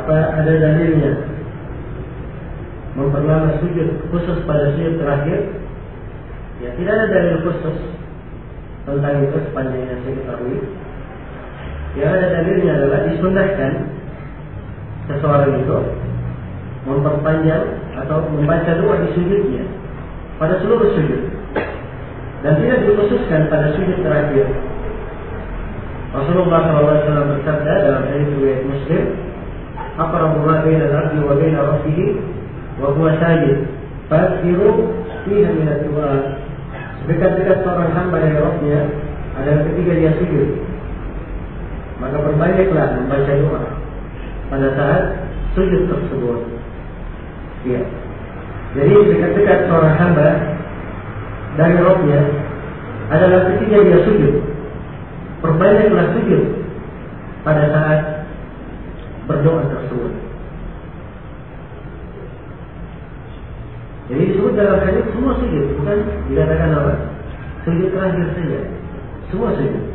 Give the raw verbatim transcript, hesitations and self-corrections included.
apa ada dalilnya memperlama sujud khusus pada sujud terakhir? Ya, tidak ada dalil khusus tentang itu sepanjang yang saya ketahui. Yang ada dalilnya adalah disunnahkan seseorang itu memperpanjang atau membaca doa di sujudnya pada seluruh sujud, dan tidak dikhususkan pada sujud terakhir. Rasulullah shallallahu alaihi wasallam bersabda dalam hadits riwayat Muslim, "Aqrabu ma baina al-'abdi wa baina rabbih wa huwa sajid, fakthiru fiha min ad-du'a." Dekat-dekat seorang hamba dari Rabbnya adalah ketika dia sujud, maka perbanyaklah membaca doa pada saat sujud tersebut. Ya. Jadi dekat-dekat seorang hamba dari Rabbnya adalah ketika dia sujud, perbanyaklah sujud pada saat berdoa tersebut. Jadi disebut dalam hadis semua sujud, bukan dikatakan apa? Sujud terakhir saja, semua sujud.